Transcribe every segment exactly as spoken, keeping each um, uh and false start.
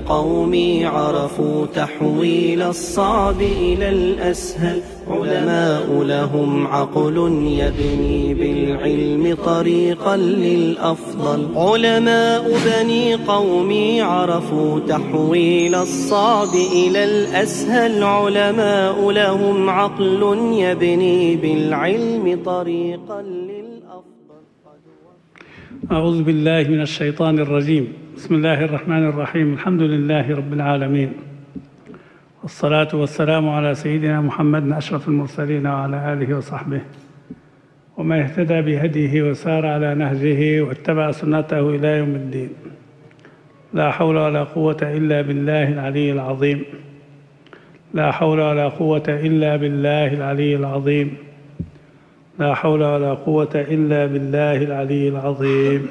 قومي عرفوا تحويل الصعب إلى الأسهل. علماء لهم عقل يبني بالعلم طريقا للأفضل. علماء بني قومي عرفوا تحويل الصعب إلى الأسهل. علماء لهم عقل يبني بالعلم طريقا للأفضل. أعوذ بالله من الشيطان الرجيم. بسم الله الرحمن الرحيم. الحمد لله رب العالمين، والصلاة والسلام على سيدنا محمد أشرف المرسلين وعلى آله وصحبه وما اهتدى بهديه وسار على نهجه واتبع سنته إلى يوم الدين. لا حول ولا قوة إلا بالله العلي العظيم. لا حول ولا قوة إلا بالله العلي العظيم. لا حول ولا قوة إلا بالله العلي العظيم.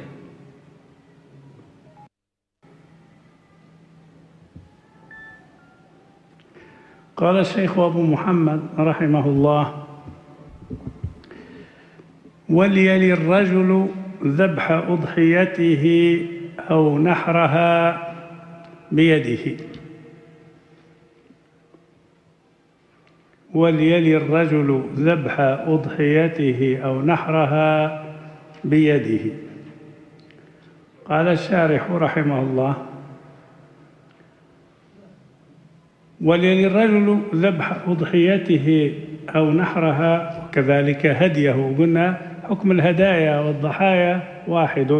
قال الشيخ أبو محمد رحمه الله: وليلي الرجل ذبح أضحيته أو نحرها بيده. وليلي الرجل ذبح أضحيته أو نحرها بيده. قال الشارح رحمه الله: وليلي الرجل ذبح أضحيته أو نحرها وكذلك هديه. قلنا حكم الهدايا والضحايا واحد.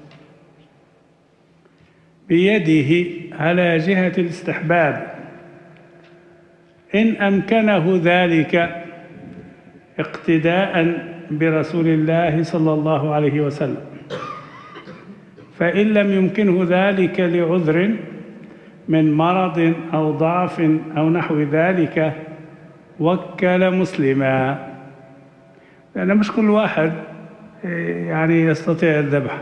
بيده على جهة الاستحباب إن أمكنه ذلك اقتداء برسول الله صلى الله عليه وسلم. فإن لم يمكنه ذلك لعذر من مرض أو ضعف أو نحو ذلك وكل مسلما، لأن مش كل واحد يعني يستطيع الذبح.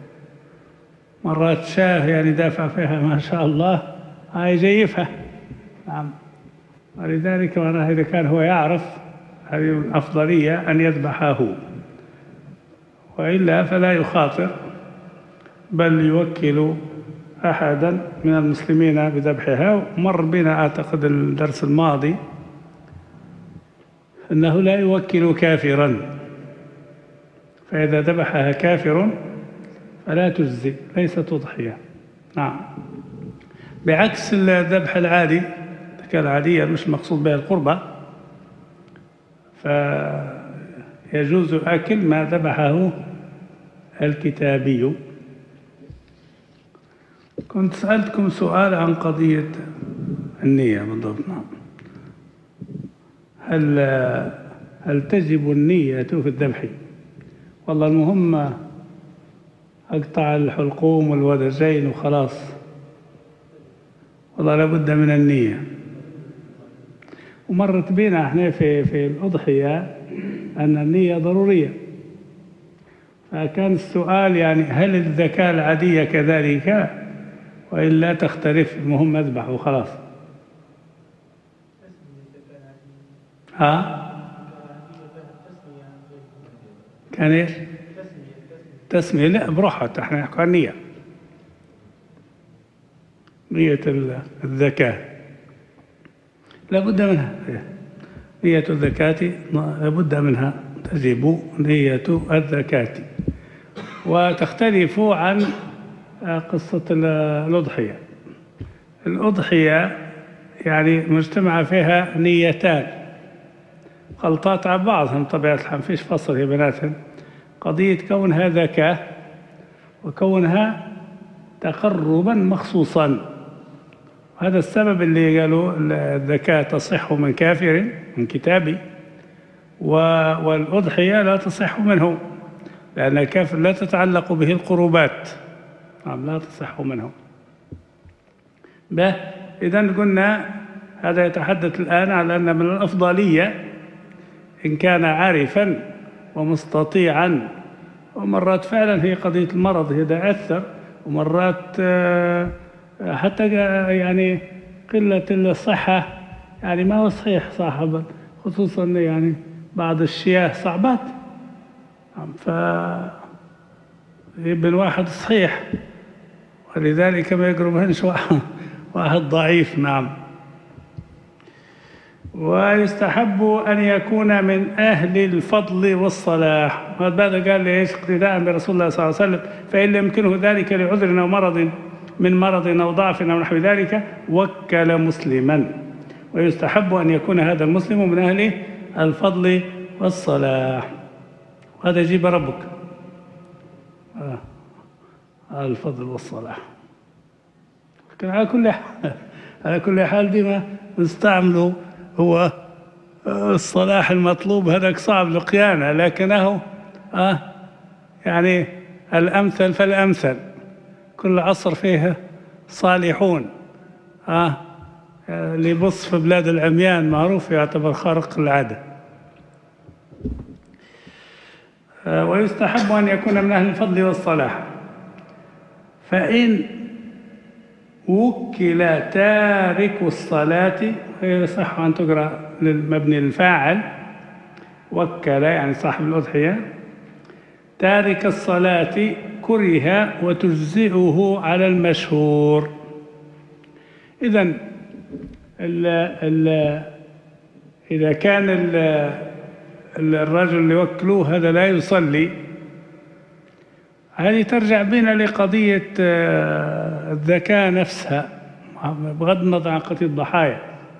مرات شاه يعني دافع فيها ما شاء الله هاي جيفها. نعم، ولذلك إذا كان هو يعرف هذه الأفضلية أن يذبحه، وإلا فلا يخاطر بل يوكل أحدا من المسلمين بذبحها. مر بنا أعتقد الدرس الماضي أنه لا يوكل كافرا، فإذا ذبحها كافر فلا تجزي، ليست أضحية. نعم، بعكس الذبح العادي كالعادية مش مقصود بها القربة، فيجوز أكل ما ذبحه الكتابي. كنت سألتكم سؤال عن قضية النية بالضبط. نعم، هل هل تجب النية في الذبح؟ والله المهم أقطع الحلقوم والودجين وخلاص، والله لابد من النية. ومرت بنا احنا في في الأضحية أن النية ضرورية، فكان السؤال يعني هل الزكاة العادية كذلك وإلا تختلف؟ المهم أذبح وخلاص. ها؟ كان إيش؟ تسمية؟ لا بروحها، احنا نحكي عن نية. نية الزكاة لابد منها. نية الزكاة لابد منها، تجب نية الزكاة. وتختلف عن قصة الأضحية. الأضحية يعني مجتمع فيها نيتان خلطات على بعضهم طبيعة الحال، فيش فصل يا بناتهم. قضية كونها زكاة وكونها تقربا مخصوصا. هذا السبب اللي قالوا الزكاة تصح من كافر من كتابي، والأضحية لا تصح منه، لأن الكافر لا تتعلق به القربات. نعم، لا تصح منه. به إذن قلنا هذا يتحدث الآن على أن من الأفضلية إن كان عارفا ومستطيعا. ومرات فعلا هي قضية المرض هي ده أثر، ومرات حتى يعني قلة الصحة يعني ما هو صحيح صاحبا، خصوصا يعني بعض الشياه صعبات. ف ابن واحد صحيح ولذلك ما يقربهنش واحد ضعيف. نعم. ويستحب أن يكون من أهل الفضل والصلاح. هذا قال لي إيش؟ اقتداء برسول الله صلى الله عليه وسلم. فإن لم يمكنه ذلك لعذر أو مرض من مرض أو ضعف أو نحو ذلك وكل مسلما. ويستحب أن يكون هذا المسلم من أهل الفضل والصلاح. هذا يجيب ربك آه. الفضل والصلاح. لكن على كل حال على كل حال دي ما نستعمله هو الصلاح المطلوب، هذاك صعب لقيانه، لكنه آه يعني الأمثل فالأمثل. كل عصر فيه صالحون. آه اللي يبص في بلاد العميان معروف يعتبر خارق العادة. آه ويستحب أن يكون من أهل الفضل والصلاح. فإن وكل تارك الصلاة، يصح أن تقرأ للمبني الفاعل وكل يعني صاحب الأضحية، تارك الصلاة كره وتجزئه على المشهور. إذن ال ال إذا كان ال الرجل اللي يوكلوه هذا لا يصلي، هذه ترجع بنا لقضية الذكاء نفسها بغض النظر عن قتل الضحايا.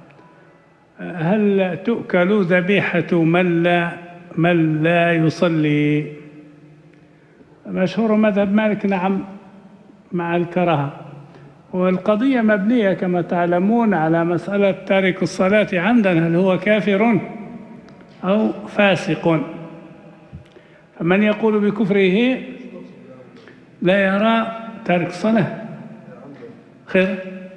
هل تؤكل ذبيحة من لا من لا يصلي؟ مشهور مذهب مالك نعم مع الكراهة. والقضية مبنية كما تعلمون على مسألة تارك الصلاة عمدا، هل هو كافر أو فاسق؟ فمن يقول بكفره لا يرى تارك الصلاة خير.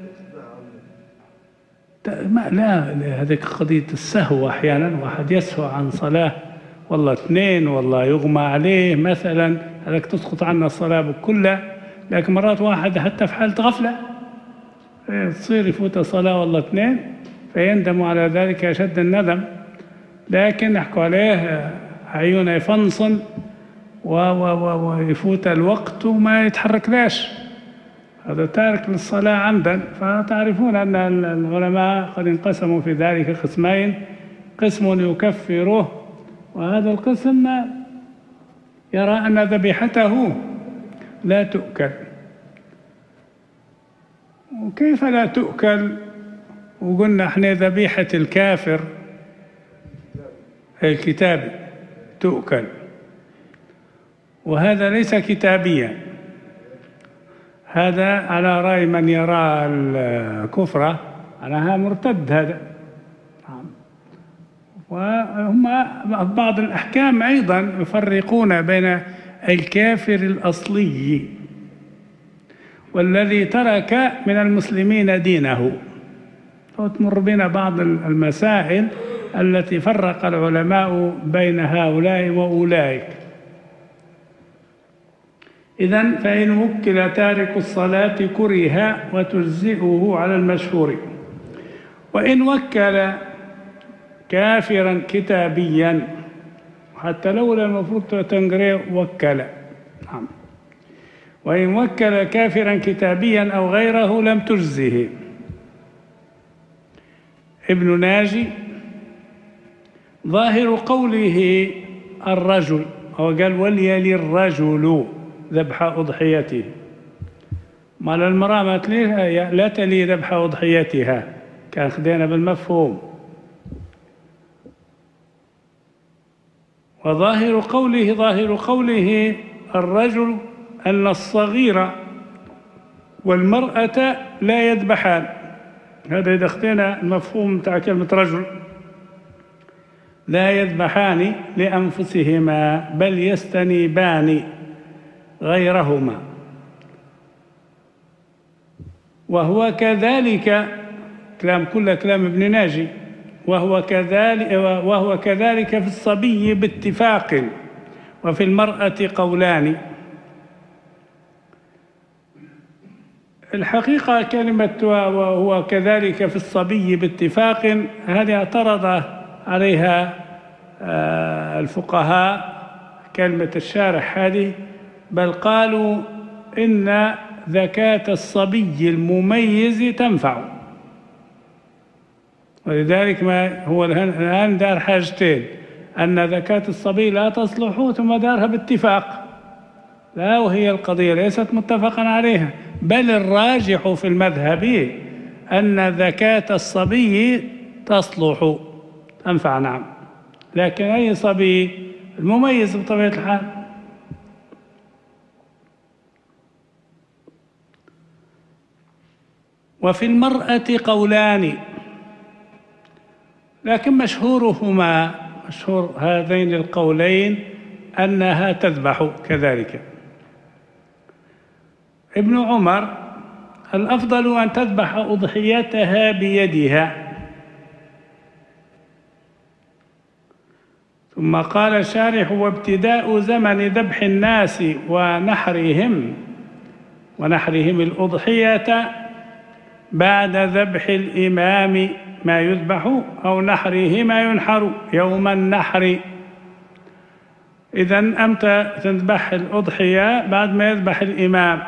ما لا هذيك قضية السهو. أحيانا واحد يسهو عن صلاة والله اثنين والله يغمى عليه مثلا، هذاك تسقط عنا الصلاة كلها. لكن مرات واحد حتى في حالة غفلة تصير يفوت صلاة والله اثنين فيندم على ذلك أشد الندم. لكن نحكوا عليه عيونه يفنصن ويفوت الوقت وما يتحرك لاش، هذا تارك للصلاة عمدا. فتعرفون أن العلماء قد انقسموا في ذلك قسمين: قسم يكفره، وهذا القسم يرى أن ذبيحته لا تؤكل. وكيف لا تؤكل وقلنا احنا ذبيحة الكافر الكتابي تؤكل، وهذا ليس كتابيا. هذا على رأي من يرى الكفرة أنها مرتد. هذا وهم بعض الأحكام أيضا يفرقون بين الكافر الأصلي والذي ترك من المسلمين دينه. وتمر بنا بعض المسائل التي فرق العلماء بين هؤلاء وأولئك. إذن فإن وكل تارك الصلاة كره وتجزئه على المشهور. وإن وكل كافرا كتابيا، حتى لولا المفروض تنقرأ وكل. نعم. وإن وكل كافرا كتابيا أو غيره لم تجزه. ابن ناجي ظاهر قوله الرجل، هو قال وليلي الرجل ذبح أضحيته، ما للمرأة ما تليها لا تلي ذبح أضحيتها، كان خدينا بالمفهوم. وظاهر قوله ظاهر قوله الرجل أن الصغير والمرأة لا يذبحان. هذا إذا اخذنا المفهوم تاع كلمة رجل، لا يذبحان لأنفسهما بل يستنيبان غيرهما. وهو كذلك كلام كل كلام ابن ناجي، وهو كذلك وهو كذلك في الصبي باتفاق، وفي المرأة قولان. الحقيقة كلمة وهو كذلك في الصبي باتفاق هذه اعترض عليها الفقهاء كلمة الشارح هذه، بل قالوا إن زكاة الصبي المميز تنفع، ولذلك ما هو الآن دار حاجتين: أن زكاة الصبي لا تصلح، ثم دارها باتفاق. لا، وهي القضية ليست متفقا عليها، بل الراجح في المذهب أن زكاة الصبي تصلح تنفع، نعم، لكن أي صبي؟ المميز بطبيعة الحال. وفي المرأة قولان، لكن مشهورهما مشهور هذين القولين أنها تذبح كذلك. ابن عمر: الأفضل أن تذبح أضحيتها بيدها. ثم قال الشارح: وابتداء زمن ذبح الناس ونحرهم ونحرهم الأضحية بعد ذبح الإمام ما يذبح أو نحره ما ينحر يوم النحر. إذن أمتى تذبح الأضحية؟ بعد ما يذبح الإمام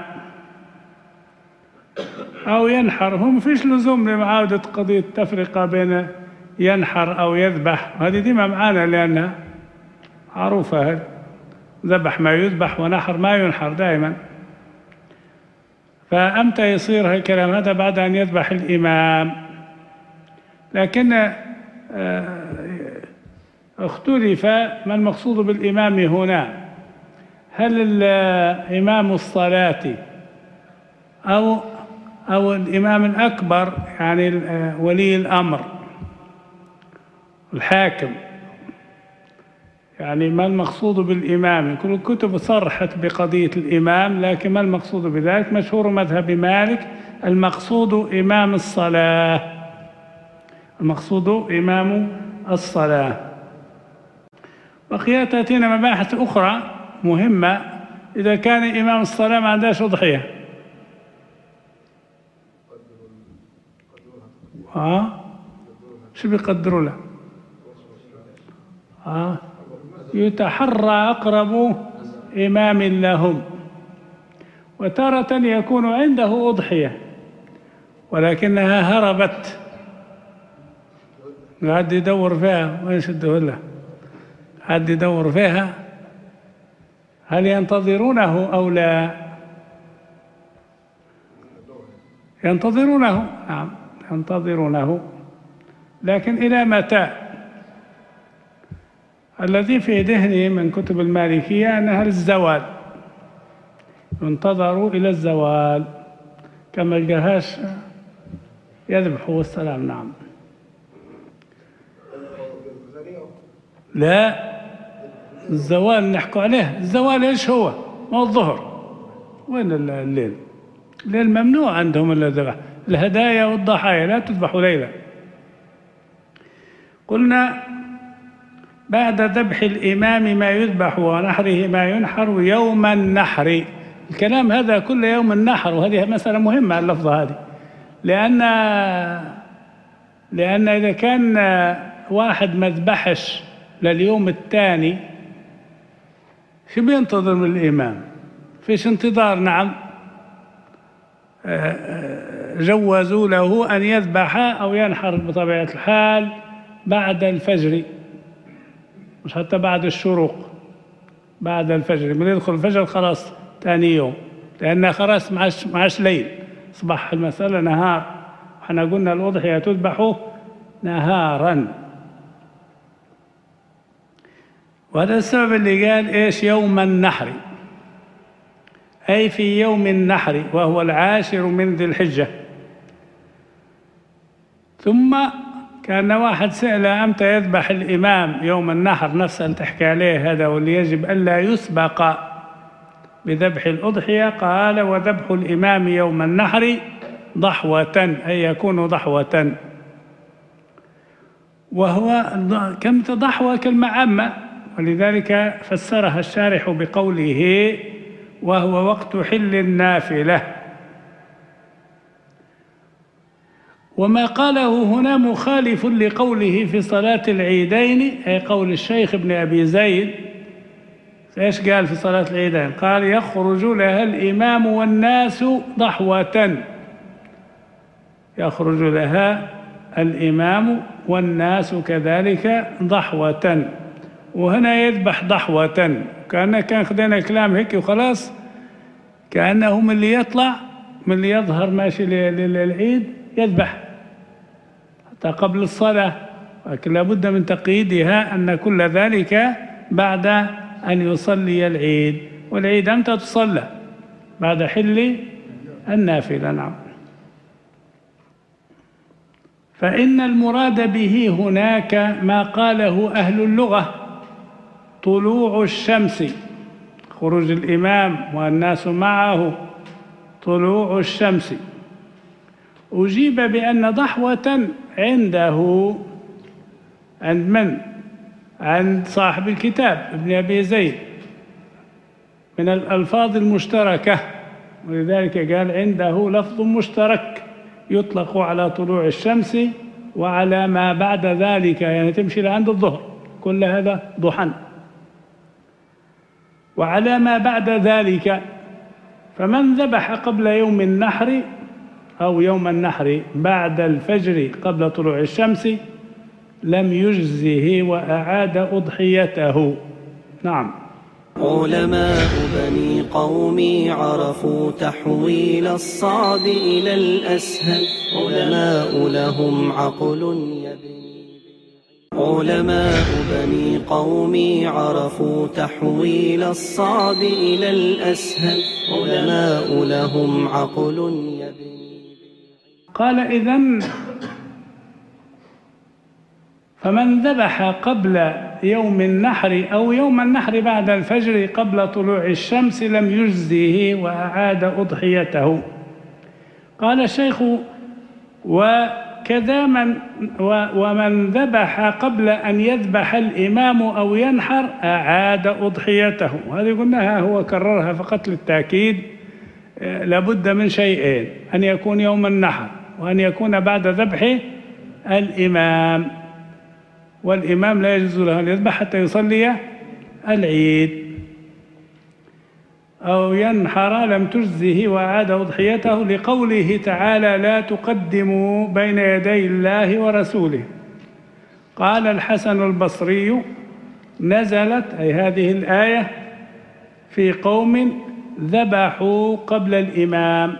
أو ينحر. هم فيش لزوم لمعاودة قضية التفرقة بين ينحر أو يذبح، هذه ديما معانا لأنها معروفة، هذه ذبح ما يذبح ونحر ما ينحر دائما. فأمتى يصير هالكلام هذا؟ بعد أن يذبح الإمام. لكن اختلف ما المقصود بالإمام هنا، هل الإمام الصلاة أو أو الإمام الأكبر، يعني ولي الأمر الحاكم، يعني ما المقصود بالإمام؟ كل الكتب صرحت بقضية الإمام، لكن ما المقصود بذلك؟ مشهور مذهب مالك: المقصود إمام الصلاة، المقصود إمام الصلاة. بقيت تأتينا مباحث أخرى مهمة: إذا كان إمام الصلاة ما عندهاش أضحية، آه شو بيقدروا له؟ آه يتحرى أقرب إمام لهم، وتارة يكون عنده أضحية ولكنها هربت، قاعد يدور فيها، وين شده له؟ قاعد يدور فيها. هل ينتظرونه أو لا؟ ينتظرونه، نعم ينتظرونه، لكن إلى متى؟ الذي في ذهني من كتب المالكية أنها الزوال، ينتظر إلى الزوال، كما الجهاش يذبح والسلام. نعم. لا، الزوال نحكوا عليه، الزوال إيش هو؟ ما الظهر، وين الليل؟ الليل ممنوع عندهم الذبح، الهدايا والضحايا لا تذبح ليلا. قلنا بعد ذبح الإمام ما يذبح ونحره ما ينحر يوم النحر. الكلام هذا كل يوم النحر، وهذه مسألة مهمة اللفظة هذه، لأن لأن إذا كان واحد ما ذبحش لليوم الثاني شو بينتظر من الإمام؟ فيش انتظار. نعم، جوزوا له أن يذبح أو ينحر بطبيعة الحال بعد الفجر، مش حتى بعد الشروق، بعد الفجر. من يدخل الفجر خلاص ثاني يوم، لأن خلاص معاش معاش ليل، أصبح المسألة نهار، وحنا قلنا الأضحية تذبح نهارا. وهذا السبب اللي قال إيش؟ يوم النحر، أي في يوم النحر، وهو العاشر من ذي الحجة. ثم كان واحد سأل أمتى يذبح الإمام يوم النحر، نفس اللي تحكي عليه هذا، واللي يجب ألا يسبق بذبح الأضحية. قال: وذبح الإمام يوم النحر ضحوة، أي يكون ضحوة. وهو كلمة ضحوة كلمة عامة، ولذلك فسرها الشارح بقوله: وهو وقت حل النافلة. وما قاله هنا مخالف لقوله في صلاة العيدين، أي قول الشيخ ابن أبي زيد إيش قال في صلاة العيدين؟ قال يخرج لها الإمام والناس ضحوة، يخرج لها الإمام والناس كذلك ضحوة، وهنا يذبح ضحوة، كأنه كان خدينا كلام هيك وخلاص، كأنه من اللي يطلع من اللي يظهر ماشي للعيد يذبح حتى قبل الصلاة، لكن لابد من تقييدها أن كل ذلك بعد أن يصلي العيد. والعيد أمتى تصلى؟ بعد حل النافلة. نعم. فإن المراد به هناك ما قاله أهل اللغة: طلوع الشمس، خروج الإمام والناس معه، طلوع الشمس. أجيب بأن ضحوة عنده، عند من؟ عند صاحب الكتاب ابن أبي زيد، من الألفاظ المشتركة، ولذلك قال عنده لفظ مشترك يطلق على طلوع الشمس وعلى ما بعد ذلك، يعني تمشي لعند الظهر، كل هذا ضحى، وعلى ما بعد ذلك. فمن ذبح قبل يوم النحر أو يوم النحر بعد الفجر قبل طلوع الشمس لم يجزه وأعاد أضحيته. نعم. علماء بني قومي عرفوا تحويل الصعب إلى الأسهل، علماء لهم عقل يبني علماء بني قومي عرفوا تحويل الصعب إلى الأسهل، علماء لهم عقل يبني. قال إذن فمن ذبح قبل يوم النحر أو يوم النحر بعد الفجر قبل طلوع الشمس لم يجزه وأعاد أضحيته. قال الشيخ: وكذا من ومن ذبح قبل أن يذبح الإمام أو ينحر أعاد أضحيته. هذه قلناها، هو كررها فقط للتأكيد. لابد من شيئين: أن يكون يوم النحر، وأن يكون بعد ذبح الإمام، والإمام لا يجوز له أن يذبح حتى يصلي العيد. أو ينحر لم تجزه وأعاد أضحيته، لقوله تعالى: لا تقدموا بين يدي الله ورسوله. قال الحسن البصري: نزلت أي هذه الآية في قوم ذبحوا قبل الإمام.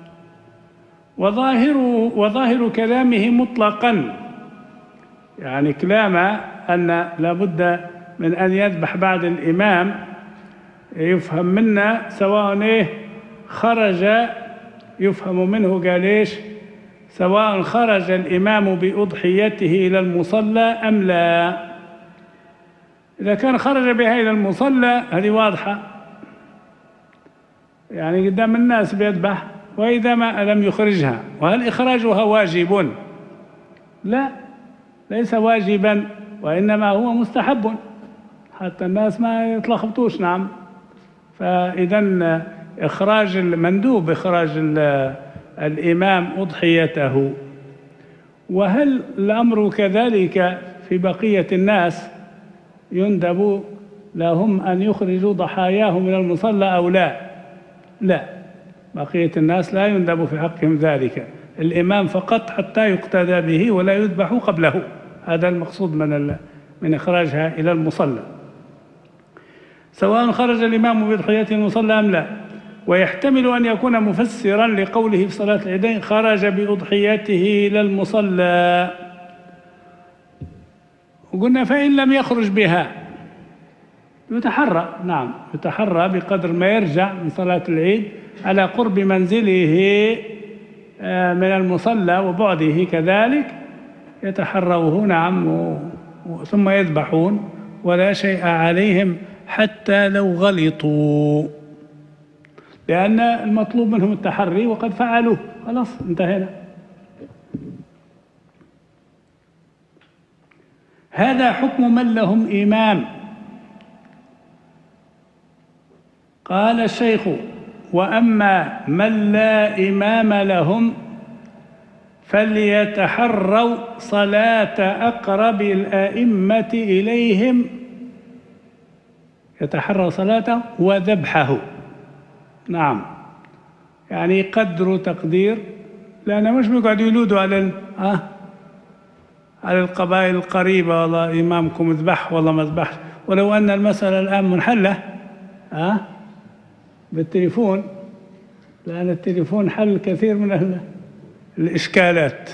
وظاهر وظاهر كلامه مطلقا، يعني كلام أن لابد من أن يذبح بعد الإمام، يفهم منا سواء إيه خرج، يفهم منه قال إيش: سواء خرج الإمام بأضحيته إلى المصلى أم لا. إذا كان خرج بها إلى المصلى هذه واضحة، يعني قدام الناس بيذبح. وإذا ما لم يخرجها، وهل إخراجها واجب؟ لا، ليس واجبا، وإنما هو مستحب حتى الناس ما يتلخبطوش. نعم. فإذا إخراج المندوب إخراج الإمام أضحيته. وهل الأمر كذلك في بقية الناس؟ يندب لهم أن يخرجوا ضحاياهم من المصلى أو لا؟ لا، بقية الناس لا يندب في حقهم ذلك، الإمام فقط حتى يقتدى به ولا يذبح قبله. هذا المقصود من من إخراجها إلى المصلى، سواء خرج الإمام بضحيته المصلى أم لا. ويحتمل أن يكون مفسرا لقوله في صلاة العيدين: خرج بأضحيته إلى المصلى. وقلنا فإن لم يخرج بها يتحرى، نعم يتحرى بقدر ما يرجع من صلاة العيد على قرب منزله من المصلى وبعده كذلك، يتحروه. نعم. ثم يذبحون ولا شيء عليهم حتى لو غلطوا، لأن المطلوب منهم التحري وقد فعلوه، خلاص انتهينا. هذا حكم من لهم إمام. قال الشيخ: وأما من لا إمام لهم فليتحروا صلاة أقرب الأئمة إليهم يتحرى صلاته وذبحه. نعم، يعني يقدروا تقدير، لأنه مش بيقعدوا يلودوا على آه على القبائل القريبة، والله إمامكم ذبح والله ما ذبحش. ولو أن المسألة الآن منحلة آه بالتليفون، لأن التليفون حل كثير من الإشكالات.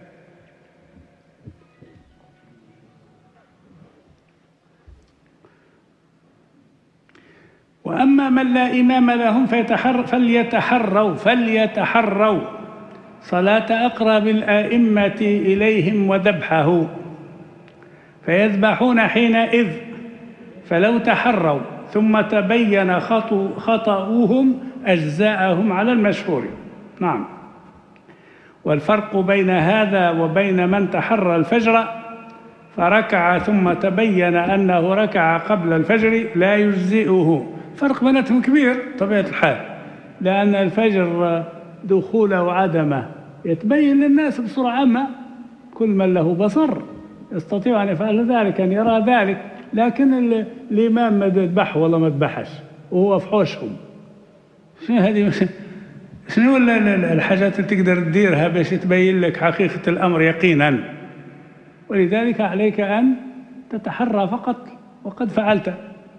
وأما من لا إمام لهم فيتحر فليتحروا فليتحروا صلاة أقرب الآئمة إليهم وذبحه، فيذبحون حينئذ. فلو تحروا ثم تبين خطأهم أجزاءهم على المشهور. نعم. والفرق بين هذا وبين من تحرى الفجر فركع ثم تبين أنه ركع قبل الفجر لا يجزئه. فرق بيناتهم كبير طبيعة الحال، لأن الفجر دخوله وعدمه يتبين للناس بصورة عامة، كل من له بصر يستطيع أن يفعل ذلك، أن يرى ذلك. لكن الإمام ما ذبح ولا ما ذبحش وهو في حوشهم، شنو هذه؟ شنو الحاجات اللي تقدر تديرها باش تبين لك حقيقة الأمر يقينا؟ ولذلك عليك أن تتحرى فقط، وقد فعلت.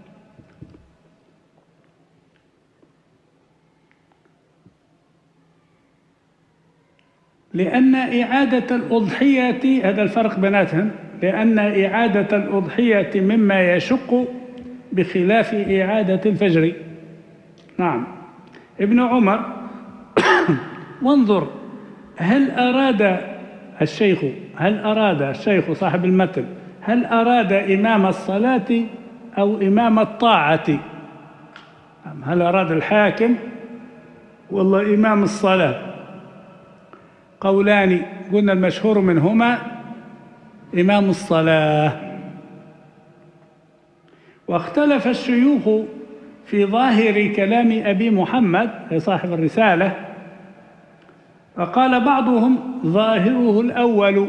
لأن إعادة الأضحية، هذا الفرق بيناتهم، لأن إعادة الأضحية مما يشق بخلاف إعادة الفجر. نعم. ابن عمر وانظر، هل أراد الشيخ هل أراد الشيخ صاحب المتن هل أراد إمام الصلاة أو إمام الطاعة؟ هل أراد الحاكم والله إمام الصلاة؟ قولان، قلنا المشهور منهما إمام الصلاة. واختلف الشيوخ في ظاهر كلام أبي محمد صاحب الرسالة، فقال بعضهم ظاهره الأول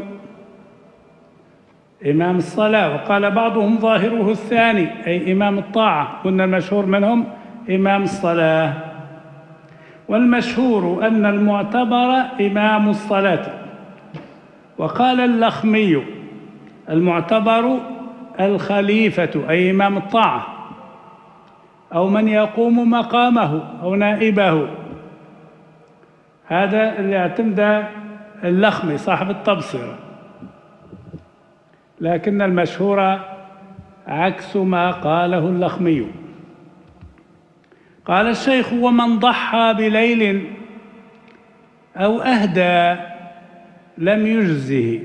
إمام الصلاة، وقال بعضهم ظاهره الثاني أي إمام الطاعة. قلنا المشهور منهم إمام الصلاة. والمشهور أن المعتبر إمام الصلاة. وقال اللخمي المعتبر الخليفة أي إمام الطاعة، أو من يقوم مقامه أو نائبه. هذا اللي اعتمد اللخمي صاحب التبصرة، لكن المشهور عكس ما قاله اللخمي. قال الشيخ: ومن ضحى بليل أو أهدى لم يجزه.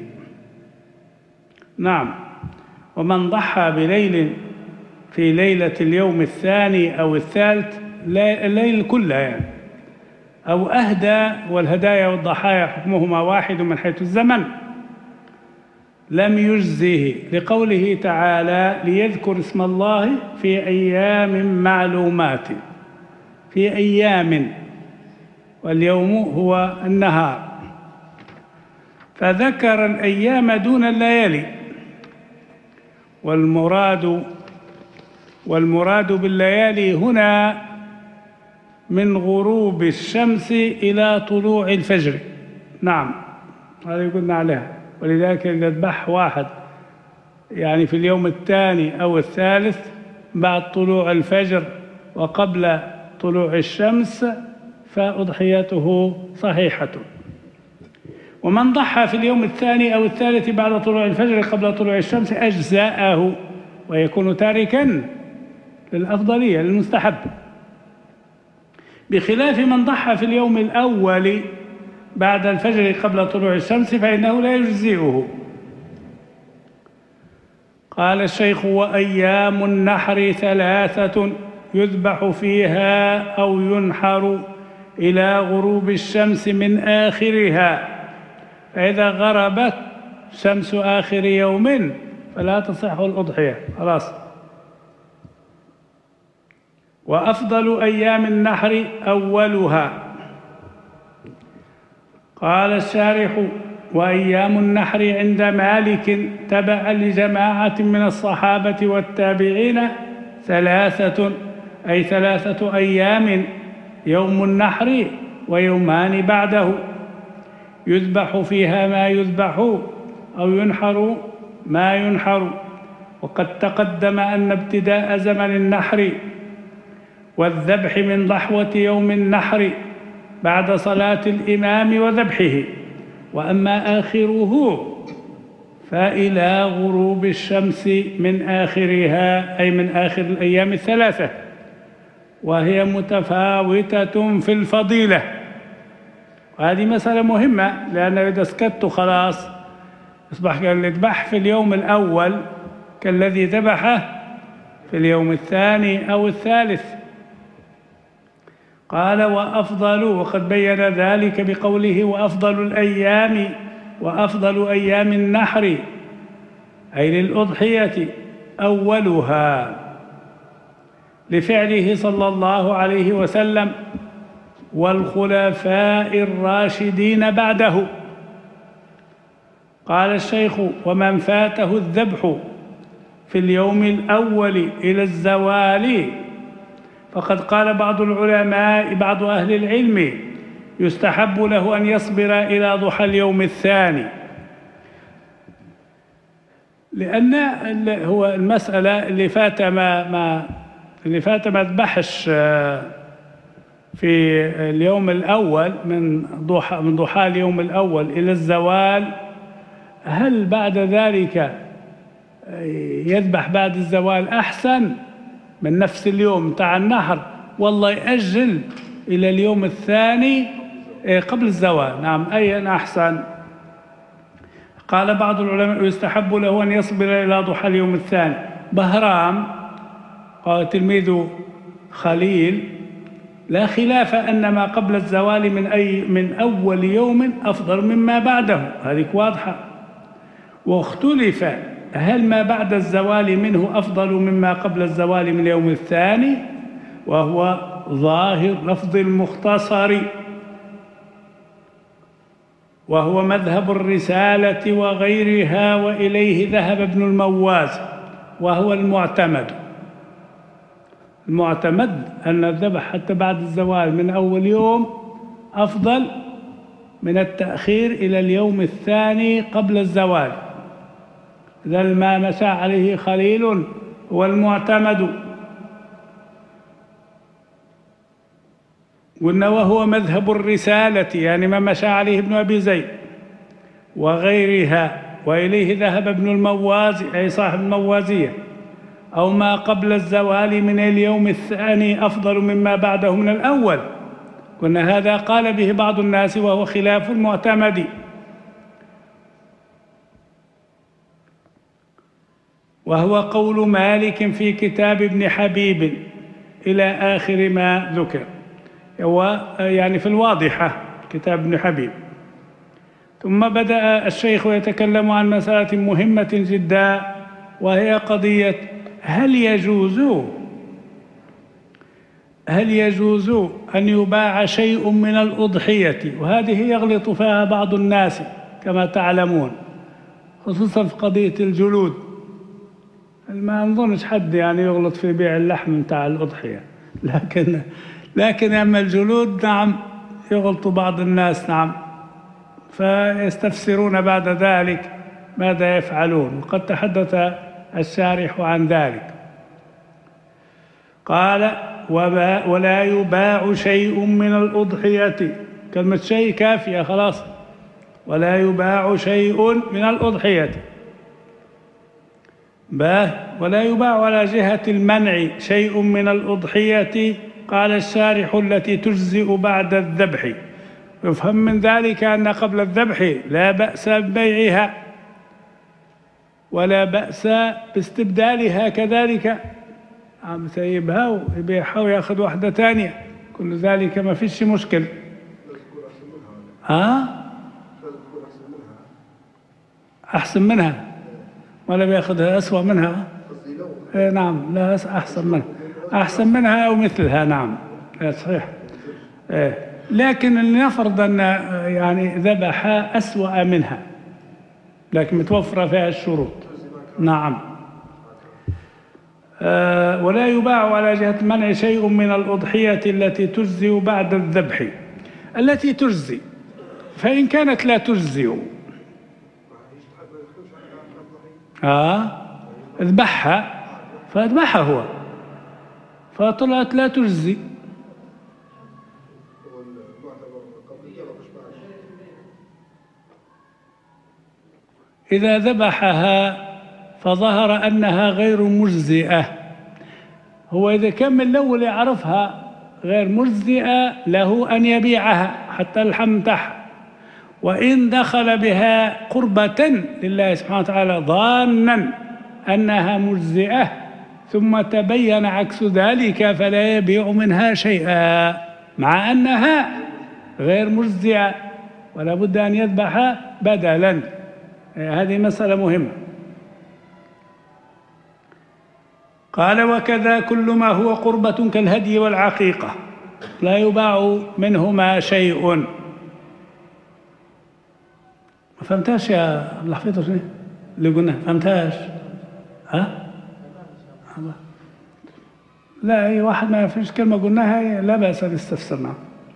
نعم. ومن ضحى بليل في ليلة اليوم الثاني أو الثالث، الليل كله يعني، أو أهدى، والهدايا والضحايا حكمهما واحد من حيث الزمن، لم يجزه، لقوله تعالى: ليذكر اسم الله في أيام معلومات. في أيام، واليوم هو النهار، فذكر الأيام دون الليالي. والمراد والمراد بالليالي هنا من غروب الشمس إلى طلوع الفجر. نعم، هذا قلنا عليها. ولذلك إذا ذبح واحد يعني في اليوم الثاني أو الثالث بعد طلوع الفجر وقبل طلوع الشمس فأضحيته صحيحة. ومن ضحى في اليوم الثاني أو الثالث بعد طلوع الفجر قبل طلوع الشمس أجزاءه، ويكون تاركا للأفضلية للمستحب، بخلاف من ضحى في اليوم الأول بعد الفجر قبل طلوع الشمس فإنه لا يجزئه. قال الشيخ: وأيام النحر ثلاثة يذبح فيها أو ينحر إلى غروب الشمس من آخرها، فإذا غربت شمس آخر يوم فلا تصح الأضحية. خلاص. وأفضل أيام النحر أولها. قال الشارح: وأيام النحر عند مالك تبعا لجماعة من الصحابة والتابعين ثلاثة أي ثلاثة أيام، يوم النحر ويومان بعده، يذبح فيها ما يذبح أو ينحر ما ينحر. وقد تقدم أن ابتداء زمن النحر والذبح من ضحوة يوم النحر بعد صلاة الإمام وذبحه، وأما آخره فإلى غروب الشمس من آخرها، أي من آخر الأيام الثلاثة، وهي متفاوتة في الفضيلة. وهذه مسألة مهمة، لأن إذا سكت خلاص يصبح اللي يذبح في اليوم الأول كالذي ذبحه في اليوم الثاني أو الثالث. قال وأفضل، وقد بين ذلك بقوله وأفضل الأيام، وأفضل أيام النحر أي للأضحية أولها، لفعله صلى الله عليه وسلم والخلفاء الراشدين بعده. قال الشيخ ومن فاته الذبح في اليوم الأول إلى الزوال فقد قال بعض العلماء بعض أهل العلم يستحب له أن يصبر إلى ضحى اليوم الثاني، لأن هو المسألة اللي فات ما ما اللي فات ما ذبحش في اليوم الأول من ضحى من ضحى اليوم الأول إلى الزوال، هل بعد ذلك يذبح بعد الزوال أحسن من نفس اليوم تاع النحر، والله يأجل إلى اليوم الثاني قبل الزوال؟ نعم، أي أحسن؟ قال بعض العلماء يستحب له أن يصبر إلى ضحى اليوم الثاني. بهرام قال تلميذ خليل لا خلاف أن ما قبل الزوال من أي من أول يوم أفضل مما بعده، هذه واضحة. واختلف هل ما بعد الزوال منه أفضل مما قبل الزوال من اليوم الثاني، وهو ظاهر لفظ المختصر، وهو مذهب الرسالة وغيرها، وإليه ذهب ابن المواز، وهو المعتمد. المعتمد أن الذبح حتى بعد الزوال من أول يوم أفضل من التأخير إلى اليوم الثاني قبل الزوال. ذا ما مشى عليه خليل هو المعتمد. قلنا وهو مذهب الرسالة، يعني ما مشى عليه ابن أبي زيد وغيرها، وإليه ذهب ابن المواز أي صاحب الموازية، أو ما قبل الزوال من اليوم الثاني أفضل مما بعده من الأول. قلنا هذا قال به بعض الناس وهو خلاف المعتمد. وهو قول مالك في كتاب ابن حبيب إلى آخر ما ذكر، هو يعني في الواضحة كتاب ابن حبيب. ثم بدأ الشيخ يتكلم عن مسألة مهمة جدا، وهي قضية هل يجوز هل يجوز أن يباع شيء من الأضحية، وهذه يغلط فيها بعض الناس كما تعلمون، خصوصا في قضية الجلود. ما نظنش حد يعني يغلط في بيع اللحم بتاع الأضحية، لكن لكن أما الجلود نعم يغلط بعض الناس، نعم، فيستفسرون بعد ذلك ماذا يفعلون، وقد تحدث الشارح عن ذلك. قال ولا يباع شيء من الأضحية، كلمة شيء كافية خلاص، ولا يباع شيء من الأضحية. باه ولا يباع على جهة المنع شيء من الأضحية، قال الشارح التي تجزئ بعد الذبح. يفهم من ذلك أن قبل الذبح لا بأس ببيعها ولا بأس باستبدالها، كذلك عم سيبها ويبيعها ويأخذ واحدة ثانية، كل ذلك ما فيش مشكل. ها؟ أحسن منها ولا بيأخذها أسوأ منها؟ إيه نعم، لا أحسن منها، أحسن منها أو مثلها، نعم صحيح. إيه لكن لنفرض أن يعني ذبح أسوأ منها لكن متوفرة فيها الشروط، نعم. آه ولا يباع على جهة المنع شيء من الأضحية التي تجزئ بعد الذبح. التي تجزئ، فإن كانت لا تجزئ آه اذبحها، فاذبحها هو، فطلعت لا تجزئ. إذا ذبحها فظهر أنها غير مجزئة، هو إذا كان من الأول يعرفها غير مجزئة له أن يبيعها حتى اللحم تحت، وإن دخل بها قربة لله سبحانه وتعالى ظانا أنها مجزئة ثم تبين عكس ذلك فلا يبيع منها شيئا، مع أنها غير مجزئة ولا بد أن يذبح بدلا. هذه مسألة مهمة. قال: وكذا كل ما هو قربة كالهدي والعقيقة لا يباع منهما شيء. ما فهمتاش يا الله حفظه شنو اللي قلنا؟ فهمتاش؟ ها؟ لا، أي واحد ما فيش كلمة قلناها لا بأس أن يستفسرنا.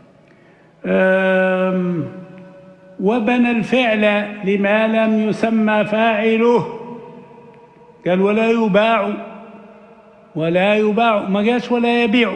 وبنى الفعل لما لم يسمى فاعله، قال ولا يباع، ولا يباع، ما قالش ولا يبيع،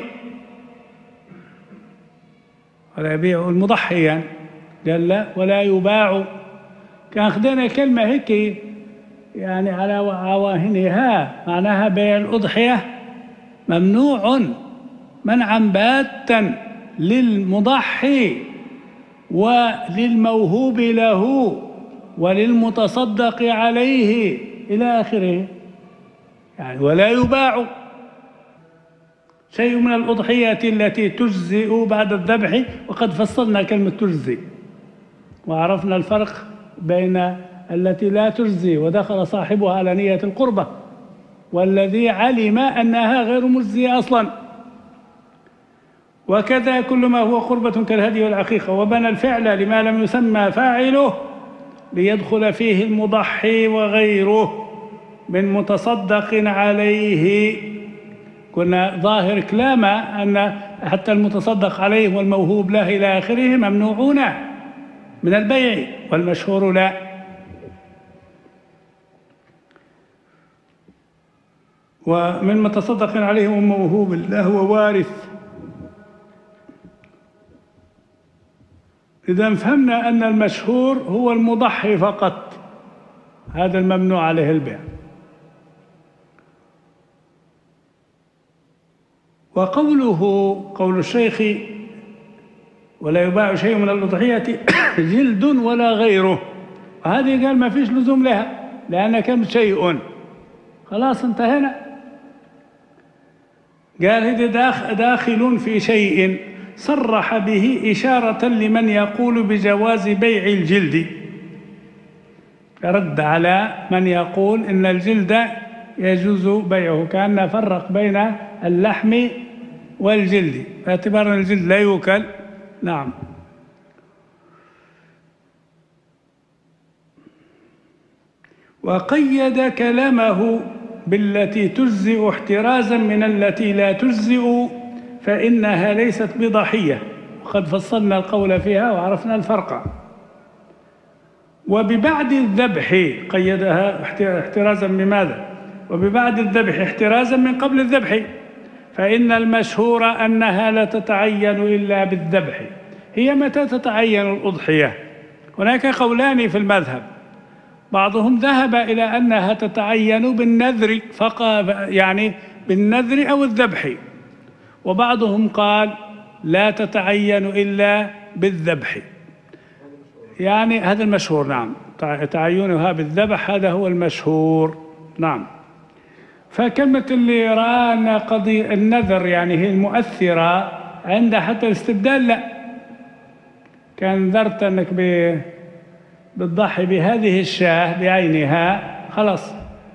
ولا يبيع المضحي يعني، قال لا ولا يباع. كان خدنا كلمة هيك يعني على عواهنها معناها بيع الأضحية ممنوع منعا باتا للمضحي وللموهوب له وللمتصدق عليه إلى آخره، يعني ولا يباع شيء من الأضحية التي تجزئ بعد الذبح. وقد فصلنا كلمة تجزئ وعرفنا الفرق بين التي لا تجزي ودخل صاحبها على نية القربة والذي علم أنها غير مجزية أصلا. وكذا كل ما هو قربة كالهدي والعقيقة. وبنى الفعل لما لم يسمى فاعله ليدخل فيه المضحي وغيره من متصدق عليه. كنا ظاهر كلامه أن حتى المتصدق عليه والموهوب له إلى آخره ممنوعون من البيع، والمشهور لا. ومن متصدق عليه وموهوب له ووارث. إذا فهمنا أن المشهور هو المضحي فقط، هذا الممنوع عليه البيع. وقوله قول الشيخ ولا يباع شيء من الأضحية جلد ولا غيره، وهذه قال ما فيش لزوم لها لأن كم شيء، خلاص انتهينا. قال هذا داخل في شيء صرح به إشارة لمن يقول بجواز بيع الجلد، رد على من يقول إن الجلد يجوز بيعه، كأنه فرق بين اللحم والجلد باعتبار أن الجلد لا يوكل. نعم. وقيد كلامه بالتي تجزئ احترازا من التي لا تجزئ فإنها ليست بضحية، وقد فصلنا القول فيها وعرفنا الفرق. وببعد الذبح قيدها احترازا بماذا؟ وببعد الذبح احترازا من قبل الذبح، فإن المشهور أنها لا تتعين إلا بالذبح. هي متى تتعين الأضحية؟ هناك قولان في المذهب، بعضهم ذهب إلى أنها تتعين بالنذر فقط، يعني بالنذر أو الذبح، وبعضهم قال لا تتعين إلا بالذبح، يعني هذا المشهور. نعم، تعينها بالذبح هذا هو المشهور. نعم. فكلمة اللي رأى أن قضية النذر يعني هي المؤثرة عند حتى الاستبدال، لا، كان نذرت أنك بتضحي بهذه الشاة بعينها خلاص.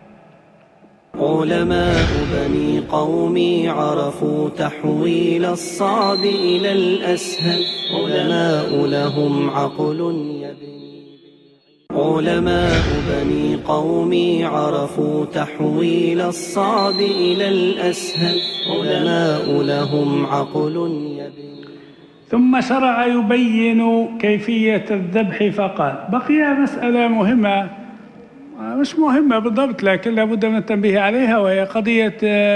علماء بني قومي عرفوا تحويل الصعب إلى الأسهل، علماء لهم عقل يبني علماء بني قومي عرفوا تحويل الصعب إلى الأسهل، علماء لهم عقل يبني. ثم شرع يبين كيفية الذبح فقال. بقي مسألة مهمة، مش مهمة بالضبط لكن لابد من التنبيه عليها، وهي قضية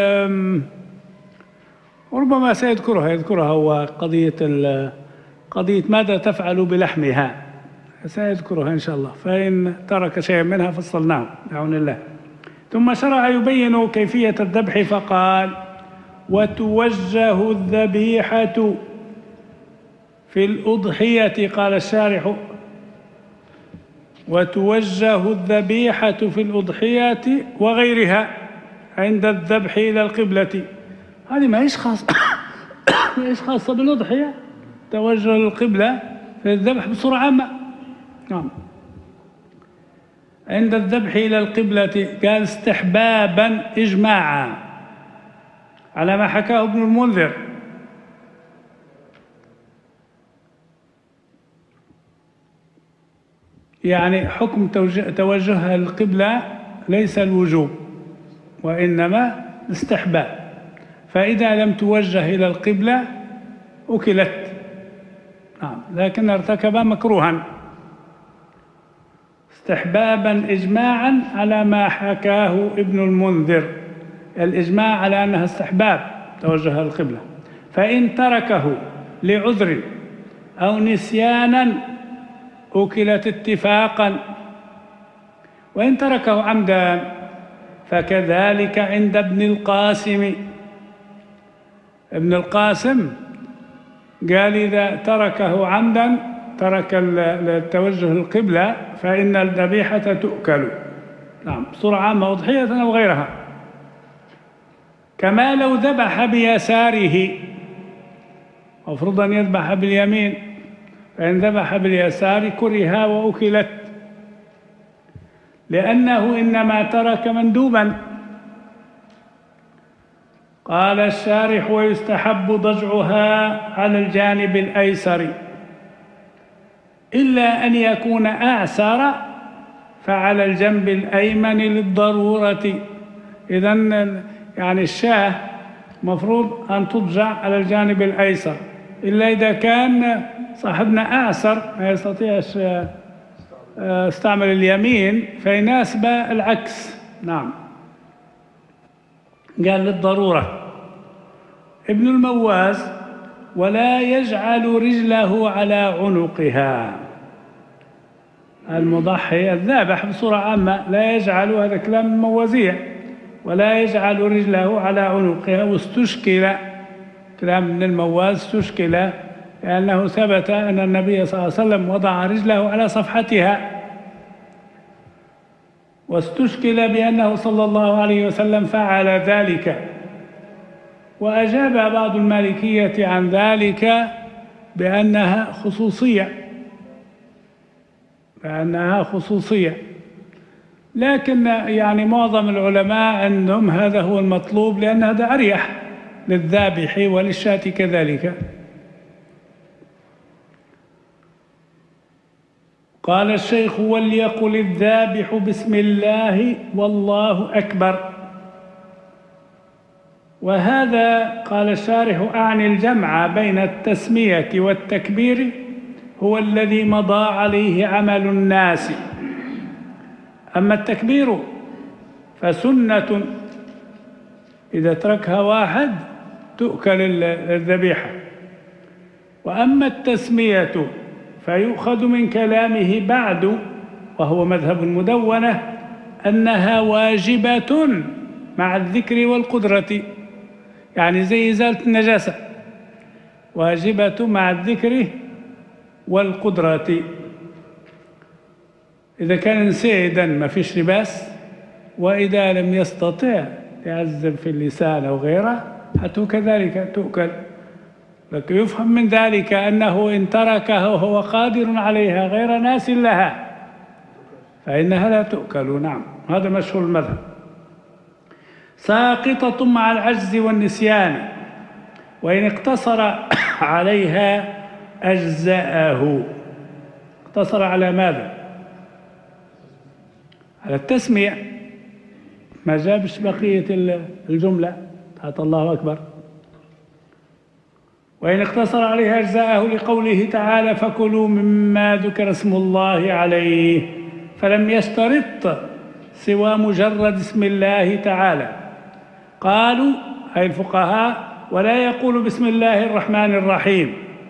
وربما سيذكرها يذكرها هو قضية قضية ماذا تفعل بلحمها، سيذكرها إن شاء الله، فإن ترك شيئا منها فصلناه بعون الله. ثم شرع يبين كيفية الذبح فقال: وتوجه الذبيحة في الأضحية. قال الشارح: وتوجه الذبيحة في الأضحية وغيرها عند الذبح إلى القبلة. هذه ما هيش خاصة ما هيش خاصة بالأضحية، توجه القبلة في الذبح بصورة عامة. نعم. عند الذبح إلى القبلة قال استحبابا إجماعا على ما حكاه ابن المنذر. يعني حكم توجه القبلة ليس الوجوب وإنما الاستحباب، فإذا لم توجه إلى القبلة أكلت، نعم، لكن ارتكب مكروها. استحبابا إجماعا على ما حكاه ابن المنذر، الإجماع على أنها استحباب توجه القبلة. فإن تركه لعذر أو نسيانا أكلت اتفاقا، وإن تركه عمدا فكذلك عند ابن القاسم. ابن القاسم قال إذا تركه عمدا، ترك التوجه القبلة، فإن الذبيحة تؤكل، نعم، بصورة عامة أضحية أو غيرها. كما لو ذبح بيساره، مفروض أن يذبح باليمين، فإن ذبح باليسار كره وأكلت، لأنه إنما ترك مندوبا. قال الشارح: ويستحب ضجعها على الجانب الأيسر إلا أن يكون أعسر فعلى الجنب الأيمن للضرورة. إذن يعني الشاة مفروض أن تضجع على الجانب الأيسر، إلا إذا كان صاحبنا أعسر ما يستطيعش استعمل اليمين فيناسب العكس، نعم. قال للضرورة. ابن المواز: ولا يجعل رجله على عنقها. المضحي الذابح بصورة عامة لا يجعل، هذا كلام الموازية، ولا يجعل رجله على عنقها. واستشكل كلام ابن المواز، استشكل لأنه ثبت أن النبي صلى الله عليه وسلم وضع رجله على صفحتها، واستشكل بأنه صلى الله عليه وسلم فعل ذلك. وأجاب بعض المالكية عن ذلك بأنها خصوصية بأنها خصوصية لكن يعني معظم العلماء عندهم هذا هو المطلوب، لأن هذا أريح للذابح وللشاة كذلك. قال الشيخ: وليقل الذابح بسم الله والله أكبر. وهذا قال الشارح أعني الجمع بين التسمية والتكبير هو الذي مضى عليه عمل الناس. أما التكبير فسنة إذا تركها واحد تؤكل الذبيحة، وأما التسمية فيؤخذ من كلامه بعد، وهو مذهب المدونة، أنها واجبة مع الذكر والقدرة، يعني زي إزالة النجاسة، واجبة مع الذكر والقدرة. إذا كان سيدا ما فيش لباس، وإذا لم يستطع يعذب في اللسان أو غيره حتى كذلك تؤكل. لكن يفهم من ذلك أنه إن تركها وهو قادر عليها غير ناس لها فإنها لا تؤكل، نعم، هذا مشهور المذهب. ساقطة مع العجز والنسيان، وإن اقتصر عليها أجزأه. اقتصر على ماذا؟ على التسمية، ما جابش بقية الجملة هات الله أكبر. وإن اقتصر عليها أجزاءه لقوله تعالى فكلوا مما ذكر اسم الله عليه، فلم يشترط سوى مجرد اسم الله تعالى. قالوا أي الفقهاء ولا يقول بسم الله الرحمن الرحيم،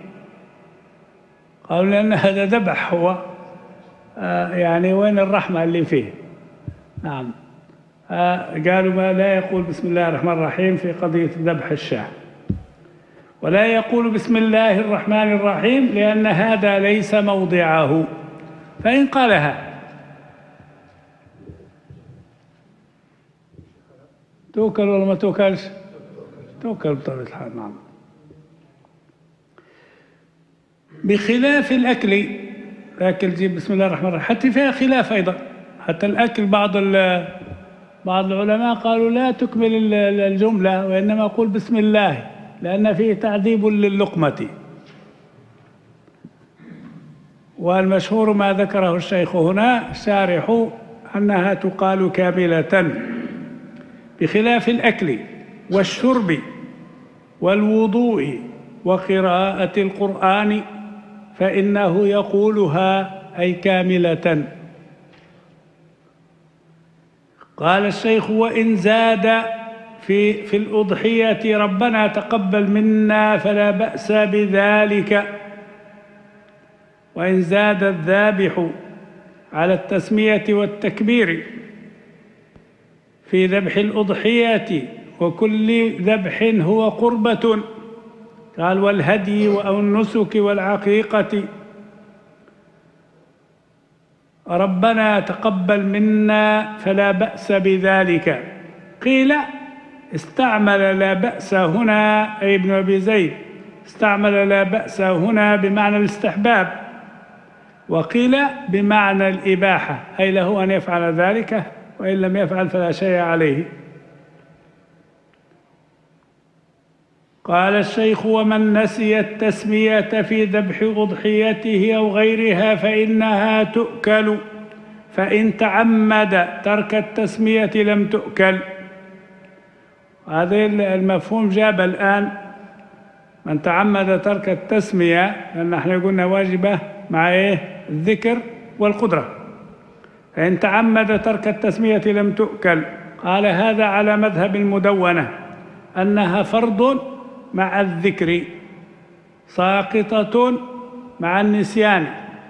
قالوا لأن هذا ذبح هو، آه يعني وين الرحمة اللي فيه؟ نعم، آه قالوا ما لا يقول بسم الله الرحمن الرحيم في قضية ذبح الشاة، ولا يقول بسم الله الرحمن الرحيم لأن هذا ليس موضعه. فإن قالها توكل ولا ما توكلش؟ توكل بطبيعة الحال. نعم. بخلاف الأكل، الأكل جيب بسم الله الرحمن الرحيم، حتى فيها خلاف أيضا. حتى الأكل بعض بعض العلماء قالوا لا تكمل الجملة وإنما قول بسم الله لأن فيه تعذيب للقمة. والمشهور ما ذكره الشيخ هنا الشارح أنها تقال كاملة. بخلاف الأكل والشرب والوضوء وقراءة القرآن فإنه يقولها أي كاملة. قال الشيخ وإن زاد في في الأضحية ربنا تقبل منا فلا بأس بذلك. وإن زاد الذابح على التسمية والتكبير في ذبح الأضحية وكل ذبح هو قربة، قال والهدي أو النسك والعقيقة ربنا تقبل منا فلا بأس بذلك. قيل استعمل لا بأس هنا أي ابن أبي زيد استعمل لا بأس هنا بمعنى الاستحباب، وقيل بمعنى الإباحة أي له أن يفعل ذلك وإن لم يفعل فلا شيء عليه. قال الشيخ ومن نسي التسمية في ذبح أضحيته أو غيرها فإنها تؤكل، فإن تعمد ترك التسمية لم تؤكل. هذا المفهوم جاب الآن من تعمد ترك التسمية، لأن احنا قلنا واجبة مع ايه؟ الذكر والقدرة. فإن تعمد ترك التسمية لم تؤكل. قال هذا على مذهب المدونة أنها فرض مع الذكر ساقطة مع النسيان.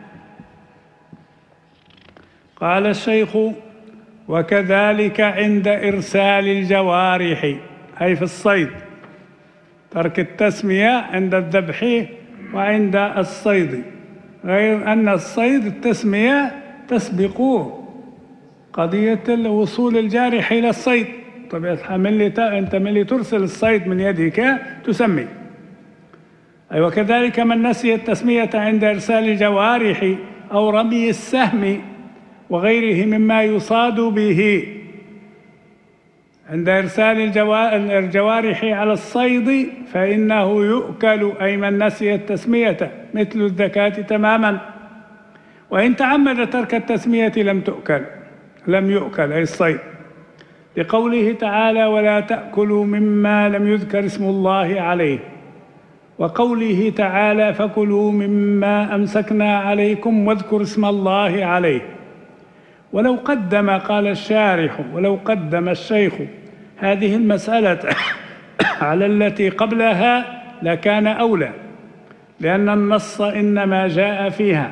قال الشيخ وكذلك عند إرسال الجوارح أي في الصيد، ترك التسمية عند الذبح وعند الصيد، غير أن الصيد التسمية تسبق قضية وصول الجارح إلى الصيد. طبيعة من اللي أنت من اللي ترسل الصيد من يدك تسمي. أي وكذلك من نسي التسمية عند إرسال الجوارح أو رمي السهم وغيره مما يصاد به عند إرسال الجوارح على الصيد فإنه يؤكل، أي من نسي التسمية مثل الزكاة تماما. وإن تعمد ترك التسمية لم تؤكل لم يؤكل أي الصيد، لقوله تعالى ولا تأكلوا مما لم يذكر اسم الله عليه، وقوله تعالى فكلوا مما أمسكنا عليكم واذكروا اسم الله عليه. ولو قدم قال الشارح ولو قدم الشيخ هذه المسألة على التي قبلها لكان أولى، لأن النص إنما جاء فيها.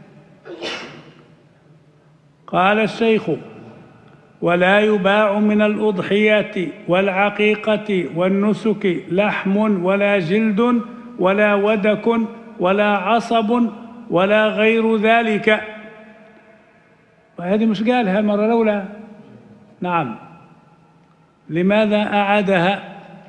قال الشيخ ولا يباع من الأضحية والعقيقة والنسك لحم ولا جلد ولا ودك ولا عصب ولا غير ذلك. وهذه مش قالها مرة الأولى؟ نعم. لماذا أعادها؟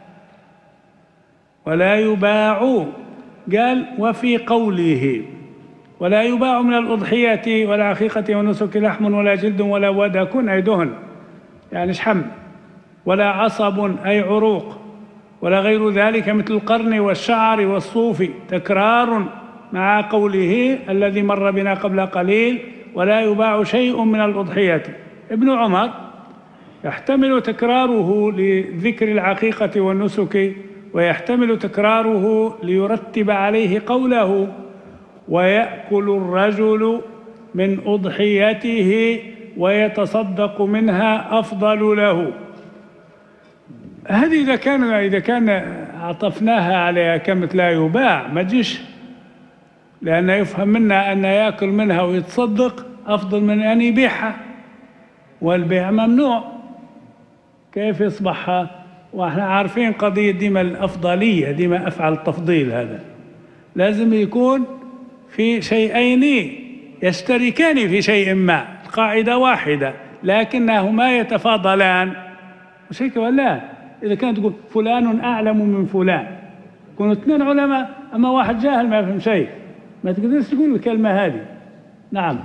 ولا يباع، قال وفي قوله ولا يباع من الأضحية والعقيقة والنسك لحم ولا جلد ولا ودك أي دهن يعني شحم، ولا عصب أي عروق، ولا غير ذلك مثل القرن والشعر والصوف، تكرار مع قوله الذي مر بنا قبل قليل ولا يباع شيء من الأضحية. ابن عمر يحتمل تكراره لذكر العقيقة والنسك، ويحتمل تكراره ليرتب عليه قوله: ويأكل الرجل من أضحيته ويتصدق منها أفضل له. هذه إذا كان إذا كان عطفناها على كلمة لا يباع ما تجيش، لأن يفهم منا أن يأكل منها ويتصدق أفضل من أن يبيعها، والبيع ممنوع. كيف يصبح؟ وإحنا عارفين قضية ديما الأفضلية، ديما أفعل التفضيل، هذا لازم يكون في شيئين يشتركان في شيء ما، القاعدة واحدة لكنهما يتفاضلان، مش هيك ولا؟ إذا كانت تقول فلان أعلم من فلان، يكونوا اثنين علماء، أما واحد جاهل ما يفهم شيء، ما تقدرش تقول الكلمة هذه. نعم.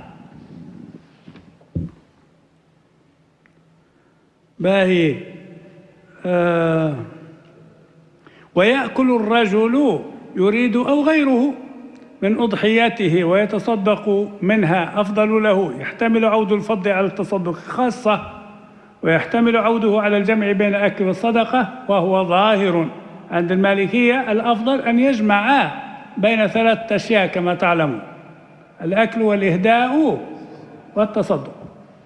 باهي. آه ويأكل الرجل يريد أو غيره من أضحياته ويتصدق منها أفضل له، يحتمل عود الفضل على التصدق خاصة، ويحتمل عوده على الجمع بين الأكل والصدقة، وهو ظاهر عند المالكية. الأفضل أن يجمع بين ثلاثة أشياء كما تعلمون: الأكل والإهداء والتصدق،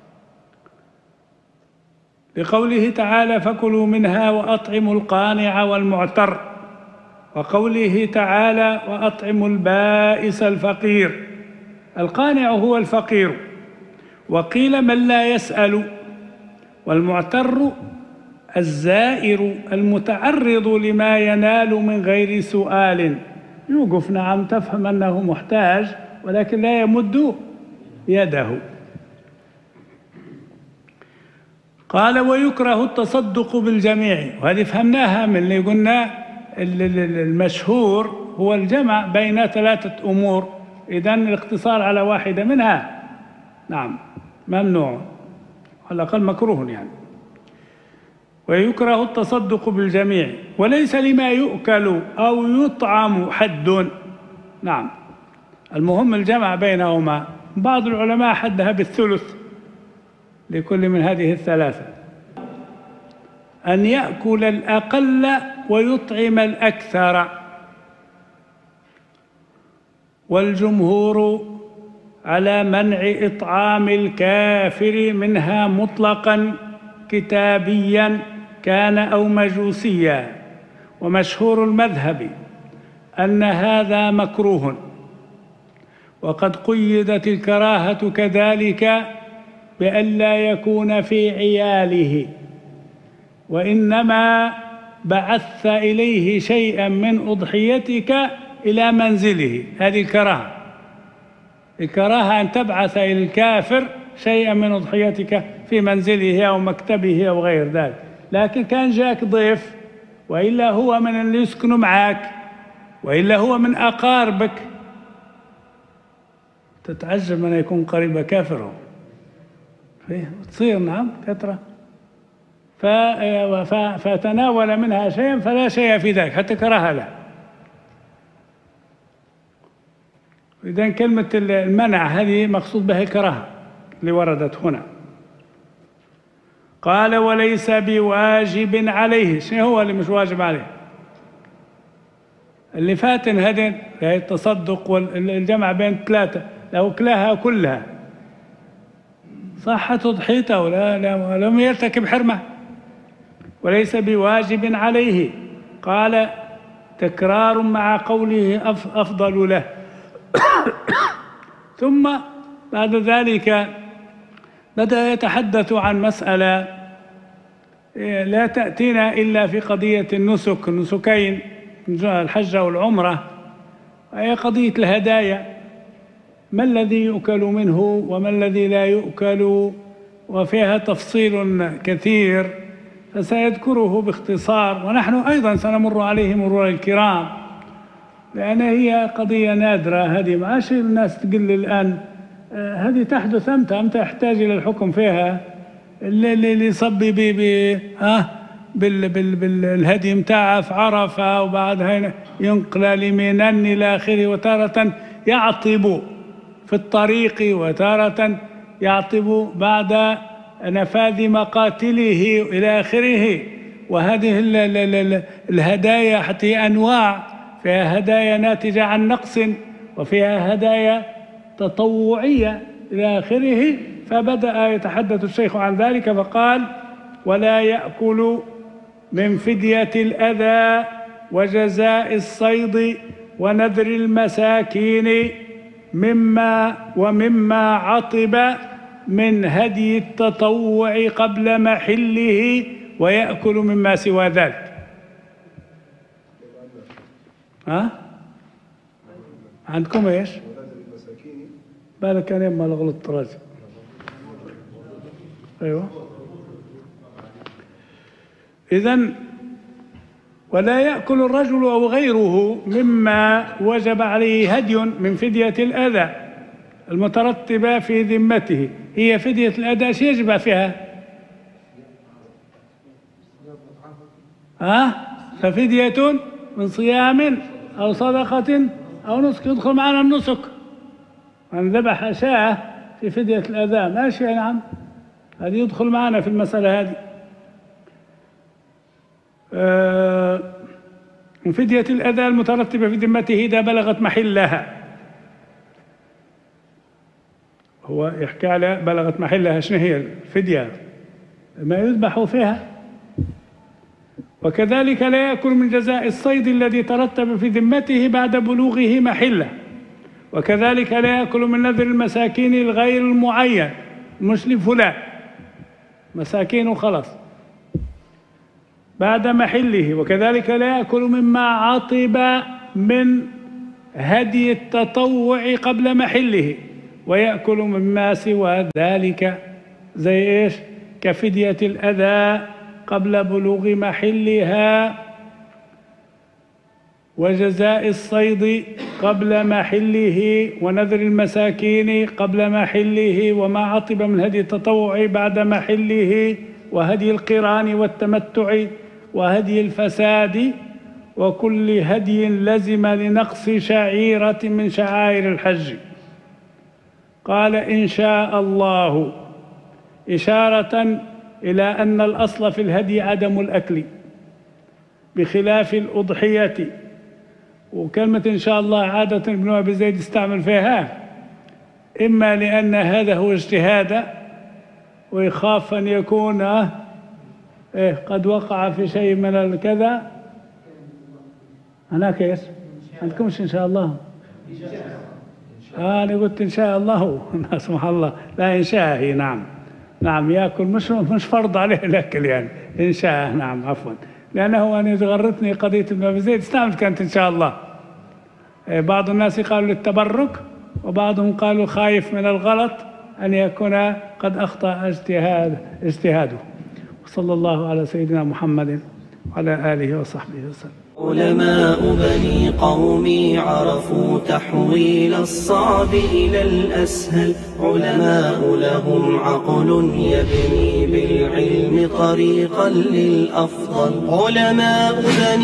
لقوله تعالى: فكلوا منها وأطعموا القانع والمعتر، وقوله تعالى: وأطعموا البائس الفقير. القانع هو الفقير، وقيل من لا يسأل، والمعتر الزائر المتعرض لما ينال من غير سؤال، يوقف. نعم، تفهم أنه محتاج ولكن لا يمد يده. قال: ويكره التصدق بالجميع، وهذه فهمناها من اللي قلنا المشهور هو الجمع بين ثلاثة أمور، إذن الاقتصار على واحدة منها نعم ممنوع، على الأقل مكروه يعني. ويكره التصدق بالجميع، وليس لما يؤكل أو يطعم حد. نعم، المهم الجمع بينهما. بعض العلماء حدها بالثلث لكل من هذه الثلاثة: أن يأكل الأقل ويطعم الأكثر. والجمهور على منع إطعام الكافر منها مطلقا، كتابيا كان أو مجوسيا. ومشهور المذهب أن هذا مكروه، وقد قيدت الكراهة كذلك بألا يكون في عياله، وإنما بعث إليه شيئا من أضحيتك إلى منزله. هذه الكراهة، الكراهة أن تبعث إلى الكافر شيئا من أضحيتك في منزله أو مكتبه أو غير ذلك. لكن كان جاك ضيف، وإلا هو من اللي يسكنوا معك، وإلا هو من أقاربك، تتعجب من يكون قريب كافره، تصير نعم كثرة. فتناول منها شيئا فلا شيء في ذلك، حتى كراهة لا. إذن كلمة المنع هذه مقصود بها الكراهة اللي وردت هنا. قال: وليس بواجب عليه. شنو هو اللي مش واجب عليه؟ اللي فاتن هذين، التصدق والجمع بين ثلاثة، لو كلاها كلها صحت تضحيته ولا لا لم يرتكب حرمة. وليس بواجب عليه. قال: تكرار مع قوله أفضل له. ثم بعد ذلك بدأ يتحدث عن مسألة لا تأتينا إلا في قضية النسك، النسكين، الحجة والعمرة، وهي قضية الهدايا. ما الذي يؤكل منه وما الذي لا يؤكل، وفيها تفصيل كثير فسيذكره باختصار، ونحن أيضا سنمر عليه مرور الكرام، لأن هي قضية نادرة. هذه ما عادش الناس تقل الآن، هذه تحدث أمتى أمتى يحتاج إلى الحكم فيها. اللي اللي يصبي بي بي ها بال بال بالهدي متاعه في عرفة، وبعدها ينقل لمنى إلى آخره، وتارة يعطب في الطريق، وتارة يعطب بعد ونفاذ مقاتله إلى آخره. وهذه ال ال ال الهدايا حتى هي أنواع، فيها هدايا ناتجة عن نقص، وفيها هدايا تطوعية إلى آخره. فبدأ يتحدث الشيخ عن ذلك فقال: ولا يأكل من فدية الأذى وجزاء الصيد ونذر المساكين مما ومما عطب من هدي التطوع قبل محله، ويأكل مما سوى ذلك. ها؟ عندكم ايش؟ بالك انا ما غلطت راجع. ايوه. إذن ولا يأكل الرجل أو غيره مما وجب عليه هدي من فدية الأذى المترتبة في ذمته. هي فدية الأذى ايش يجب فيها؟ ها؟ ففدية من صيام أو صدقة أو نسك. يدخل معنا النسك، من ذبح شاة في فدية الأذى ماشي يا نعم، هذه يدخل معنا في المسألة هذه. آه من فدية الأذى المترتبة في ذمته إذا بلغت محلها. هو يحكي على بلغت محلها، شنو هي الفدية؟ ما يذبح فيها. وكذلك لا يأكل من جزاء الصيد الذي ترتب في ذمته بعد بلوغه محله. وكذلك لا يأكل من نذر المساكين الغير المعين، مش لفلان، مساكين وخلاص، بعد محله. وكذلك لا يأكل مما عطب من هدي التطوع قبل محله، ويأكل مما سوى ذلك زي إيش؟ كفدية الأذى قبل بلوغ محلها، وجزاء الصيد قبل محله، ونذر المساكين قبل محله، وما عطب من هدي التطوع بعد محله، وهدي القران والتمتع، وهدي الفساد، وكل هدي لزم لنقص شعيرة من شعائر الحج. قال: إن شاء الله، إشارة إلى أن الأصل في الهدي عدم الأكل بخلاف الأضحية. وكلمة إن شاء الله عادة ابن أبي زيد استعمل فيها، إما لأن هذا هو اجتهاد ويخاف أن يكون إيه قد وقع في شيء من الكذا. هناك إيش؟ عندكمش إن شاء الله؟ آه أنا قلت إن شاء الله. سبحان الله، لا إن شاء هي. نعم نعم، يأكل مش مش فرض عليه الأكل يعني، إن شاء. نعم عفوا، لأنه أنا غرتني قضية ابن أبي زيد استعملت كانت إن شاء الله. بعض الناس قالوا للتبرك، وبعضهم قالوا خايف من الغلط أن يكون قد أخطأ اجتهاد اجتهاده. وصلى الله على سيدنا محمد وعلى آله وصحبه وسلم. علماء بني قومي عرفوا تحويل الصعب إلى الأسهل. علماء لهم عقل يبني بالعلم طريقا للأفضل. علماء بني